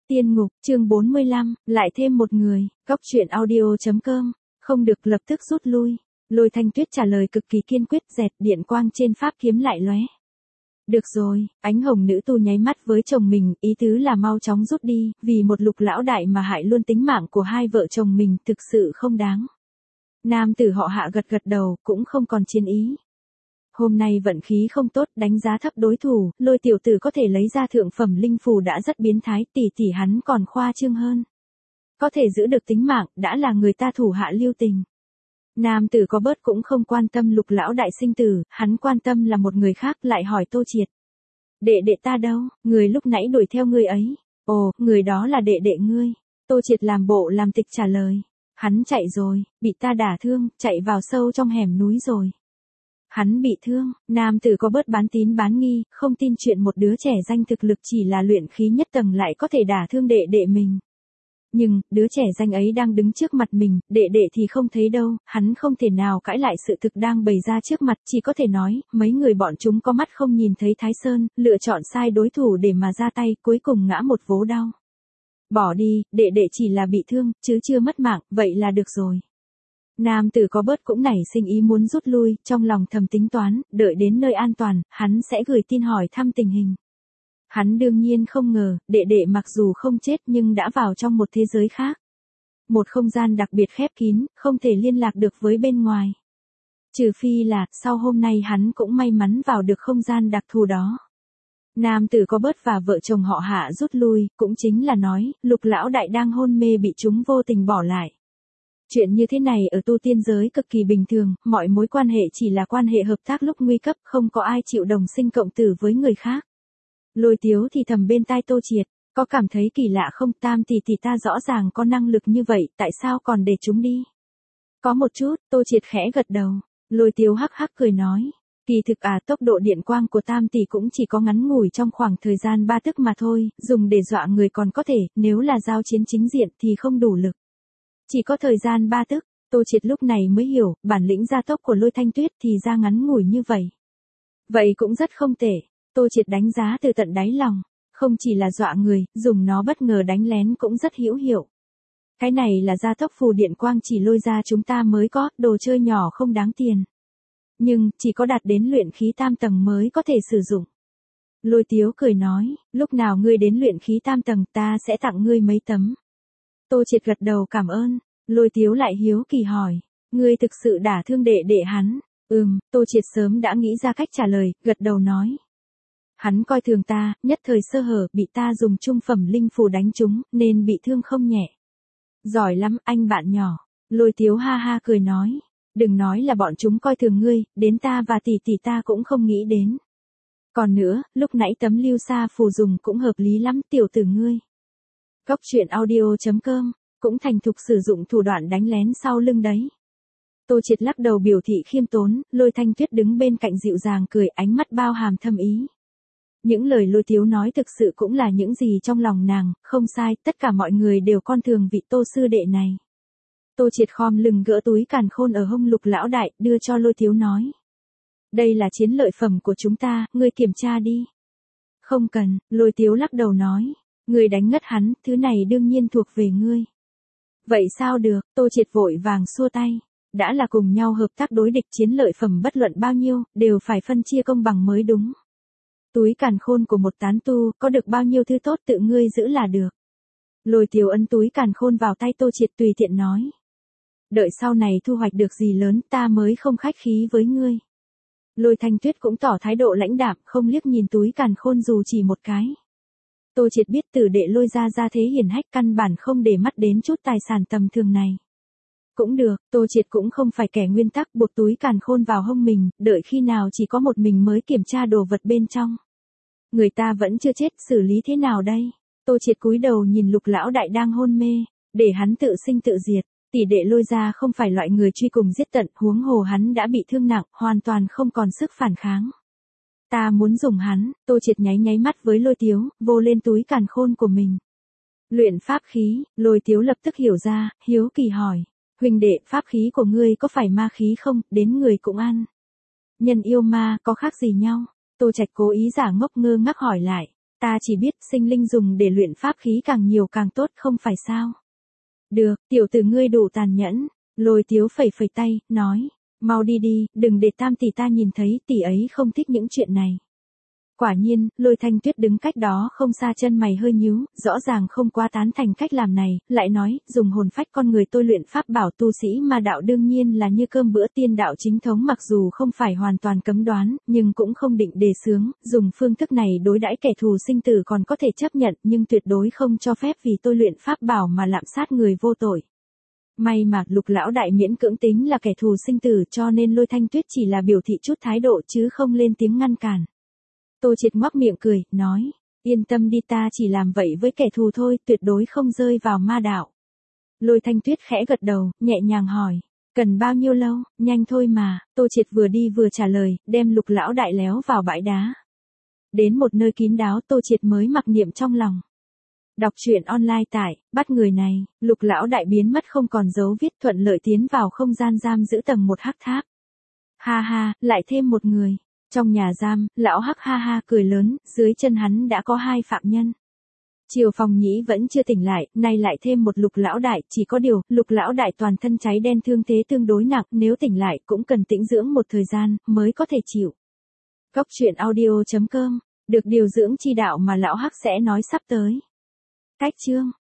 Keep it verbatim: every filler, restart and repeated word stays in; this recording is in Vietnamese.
Tiên ngục, chương bốn mươi lăm, lại thêm một người, góc truyện audio chấm com, không được lập tức rút lui. Lôi Thanh Tuyết trả lời cực kỳ kiên quyết, dẹt điện quang trên pháp kiếm lại lóe. Được rồi, ánh hồng nữ tu nháy mắt với chồng mình, ý tứ là mau chóng rút đi, vì một Lục lão đại mà hại luôn tính mạng của hai vợ chồng mình thực sự không đáng. Nam tử họ Hạ gật gật đầu, cũng không còn chiến ý. Hôm nay vận khí không tốt, đánh giá thấp đối thủ, Lôi tiểu tử có thể lấy ra thượng phẩm linh phù đã rất biến thái, tỷ tỷ hắn còn khoa trương hơn. Có thể giữ được tính mạng, đã là người ta thủ hạ lưu tình. Nam tử có bớt cũng không quan tâm Lục lão đại sinh tử, hắn quan tâm là một người khác, lại hỏi Tô Triệt. Đệ đệ ta đâu, người lúc nãy đuổi theo ngươi ấy. Ồ, người đó là đệ đệ ngươi. Tô Triệt làm bộ làm tịch trả lời. Hắn chạy rồi, bị ta đả thương, chạy vào sâu trong hẻm núi rồi. Hắn bị thương, nam tử có bớt bán tín bán nghi, không tin chuyện một đứa trẻ danh thực lực chỉ là luyện khí nhất tầng lại có thể đả thương đệ đệ mình. Nhưng, đứa trẻ danh ấy đang đứng trước mặt mình, đệ đệ thì không thấy đâu, hắn không thể nào cãi lại sự thực đang bày ra trước mặt, chỉ có thể nói, mấy người bọn chúng có mắt không nhìn thấy Thái Sơn, lựa chọn sai đối thủ để mà ra tay, cuối cùng ngã một vố đau. Bỏ đi, đệ đệ chỉ là bị thương, chứ chưa mất mạng, vậy là được rồi. Nam tử có bớt cũng nảy sinh ý muốn rút lui, trong lòng thầm tính toán, đợi đến nơi an toàn, hắn sẽ gửi tin hỏi thăm tình hình. Hắn đương nhiên không ngờ, đệ đệ mặc dù không chết nhưng đã vào trong một thế giới khác. Một không gian đặc biệt khép kín, không thể liên lạc được với bên ngoài. Trừ phi là, sau hôm nay hắn cũng may mắn vào được không gian đặc thù đó. Nam tử có bớt và vợ chồng họ Hạ rút lui, cũng chính là nói, Lục lão đại đang hôn mê bị chúng vô tình bỏ lại. Chuyện như thế này ở tu tiên giới cực kỳ bình thường, mọi mối quan hệ chỉ là quan hệ hợp tác lúc nguy cấp, không có ai chịu đồng sinh cộng tử với người khác. Lôi Tiếu thì thầm bên tai Tô Triệt, có cảm thấy kỳ lạ không, Tam tỷ tỷ ta rõ ràng có năng lực như vậy, tại sao còn để chúng đi? Có một chút, Tô Triệt khẽ gật đầu, Lôi Tiếu hắc hắc cười nói, kỳ thực à, tốc độ điện quang của Tam tỷ cũng chỉ có ngắn ngủi trong khoảng thời gian ba tức mà thôi, dùng để dọa người còn có thể, nếu là giao chiến chính diện thì không đủ lực. Chỉ có thời gian ba tức, Tô Triệt lúc này mới hiểu, bản lĩnh gia tốc của Lôi Thanh Tuyết thì ra ngắn ngủi như vậy. Vậy cũng rất không tệ, Tô Triệt đánh giá từ tận đáy lòng, không chỉ là dọa người, dùng nó bất ngờ đánh lén cũng rất hữu hiệu. Cái này là gia tốc phù điện quang chỉ Lôi ra chúng ta mới có, đồ chơi nhỏ không đáng tiền. Nhưng, chỉ có đạt đến luyện khí tam tầng mới có thể sử dụng. Lôi Tiếu cười nói, lúc nào ngươi đến luyện khí tam tầng ta sẽ tặng ngươi mấy tấm. Tô Triệt gật đầu cảm ơn, Lôi Tiếu lại hiếu kỳ hỏi, ngươi thực sự đả thương đệ đệ hắn? Ừm, Tô Triệt sớm đã nghĩ ra cách trả lời, gật đầu nói. Hắn coi thường ta, nhất thời sơ hở, bị ta dùng trung phẩm linh phù đánh trúng, nên bị thương không nhẹ. Giỏi lắm, anh bạn nhỏ. Lôi Tiếu ha ha cười nói, đừng nói là bọn chúng coi thường ngươi, đến ta và tỷ tỷ ta cũng không nghĩ đến. Còn nữa, lúc nãy tấm lưu sa phù dùng cũng hợp lý lắm, tiểu tử ngươi. Góc truyện audio chấm com, cũng thành thục sử dụng thủ đoạn đánh lén sau lưng đấy. Tô Triệt lắc đầu biểu thị khiêm tốn, Lôi Thanh Tuyết đứng bên cạnh dịu dàng cười, ánh mắt bao hàm thâm ý. Những lời Lôi Tiếu nói thực sự cũng là những gì trong lòng nàng, không sai, tất cả mọi người đều coi thường vị Tô sư đệ này. Tô Triệt khom lưng gỡ túi càn khôn ở hông Lục lão đại, đưa cho Lôi Tiếu nói. Đây là chiến lợi phẩm của chúng ta, ngươi kiểm tra đi. Không cần, Lôi Tiếu lắc đầu nói. Ngươi đánh ngất hắn, thứ này đương nhiên thuộc về ngươi. Vậy sao được, Tô Triệt vội vàng xua tay. Đã là cùng nhau hợp tác đối địch, chiến lợi phẩm bất luận bao nhiêu, đều phải phân chia công bằng mới đúng. Túi càn khôn của một tán tu, có được bao nhiêu thứ tốt tự ngươi giữ là được. Lôi Tiếu ấn túi càn khôn vào tay Tô Triệt tùy tiện nói. Đợi sau này thu hoạch được gì lớn ta mới không khách khí với ngươi. Lôi Thanh Tuyết cũng tỏ thái độ lãnh đạm, không liếc nhìn túi càn khôn dù chỉ một cái. Tô Triệt biết tử đệ Lôi ra ra thế hiển hách, căn bản không để mắt đến chút tài sản tầm thường này. Cũng được, Tô Triệt cũng không phải kẻ nguyên tắc buộc túi càn khôn vào hông mình, đợi khi nào chỉ có một mình mới kiểm tra đồ vật bên trong. Người ta vẫn chưa chết, xử lý thế nào đây? Tô Triệt cúi đầu nhìn Lục lão đại đang hôn mê, để hắn tự sinh tự diệt. Tỷ đệ Lôi ra không phải loại người truy cùng giết tận, huống hồ hắn đã bị thương nặng, hoàn toàn không còn sức phản kháng. Ta muốn dùng hắn, Tô Triệt nháy nháy mắt với Lôi Tiếu, vô lên túi càn khôn của mình. Luyện pháp khí, Lôi Tiếu lập tức hiểu ra, hiếu kỳ hỏi. Huynh đệ, pháp khí của ngươi có phải ma khí không, đến người cũng ăn. Nhân yêu ma, có khác gì nhau? Tô Trạch cố ý giả ngốc ngơ ngác hỏi lại. Ta chỉ biết sinh linh dùng để luyện pháp khí càng nhiều càng tốt không phải sao. Được, tiểu tử ngươi đủ tàn nhẫn. Lôi Tiếu phẩy phẩy tay, nói. Mau đi đi, đừng để Tam tỷ ta nhìn thấy, tỷ ấy không thích những chuyện này. Quả nhiên, Lôi Thanh Tuyết đứng cách đó không xa, chân mày hơi nhíu, rõ ràng không quá tán thành cách làm này, lại nói, dùng hồn phách con người tôi luyện pháp bảo tu sĩ ma đạo đương nhiên là như cơm bữa tiên đạo chính thống, mặc dù không phải hoàn toàn cấm đoán, nhưng cũng không định đề xướng, dùng phương thức này đối đãi kẻ thù sinh tử còn có thể chấp nhận, nhưng tuyệt đối không cho phép vì tôi luyện pháp bảo mà lạm sát người vô tội. May mà Lục lão đại miễn cưỡng tính là kẻ thù sinh tử, cho nên Lôi Thanh Tuyết chỉ là biểu thị chút thái độ chứ không lên tiếng ngăn cản. Tô Triệt ngoác miệng cười, nói, yên tâm đi, ta chỉ làm vậy với kẻ thù thôi, tuyệt đối không rơi vào ma đạo. Lôi Thanh Tuyết khẽ gật đầu, nhẹ nhàng hỏi, cần bao nhiêu lâu? Nhanh thôi mà. Tô Triệt vừa đi vừa trả lời, đem Lục lão đại léo vào bãi đá. Đến một nơi kín đáo, Tô Triệt mới mặc niệm trong lòng. Đọc truyện online tại, bắt người này, Lục lão đại biến mất không còn dấu vết, thuận lợi tiến vào không gian giam giữ tầng một hắc tháp. Ha ha, lại thêm một người. Trong nhà giam, lão hắc ha ha cười lớn, dưới chân hắn đã có hai phạm nhân. Triều Phong Nhĩ vẫn chưa tỉnh lại, nay lại thêm một Lục lão đại, chỉ có điều, Lục lão đại toàn thân cháy đen, thương thế tương đối nặng, nếu tỉnh lại cũng cần tĩnh dưỡng một thời gian, mới có thể chịu. Góc truyện audio chấm com, được điều dưỡng chi đạo mà lão hắc sẽ nói sắp tới. Cách chương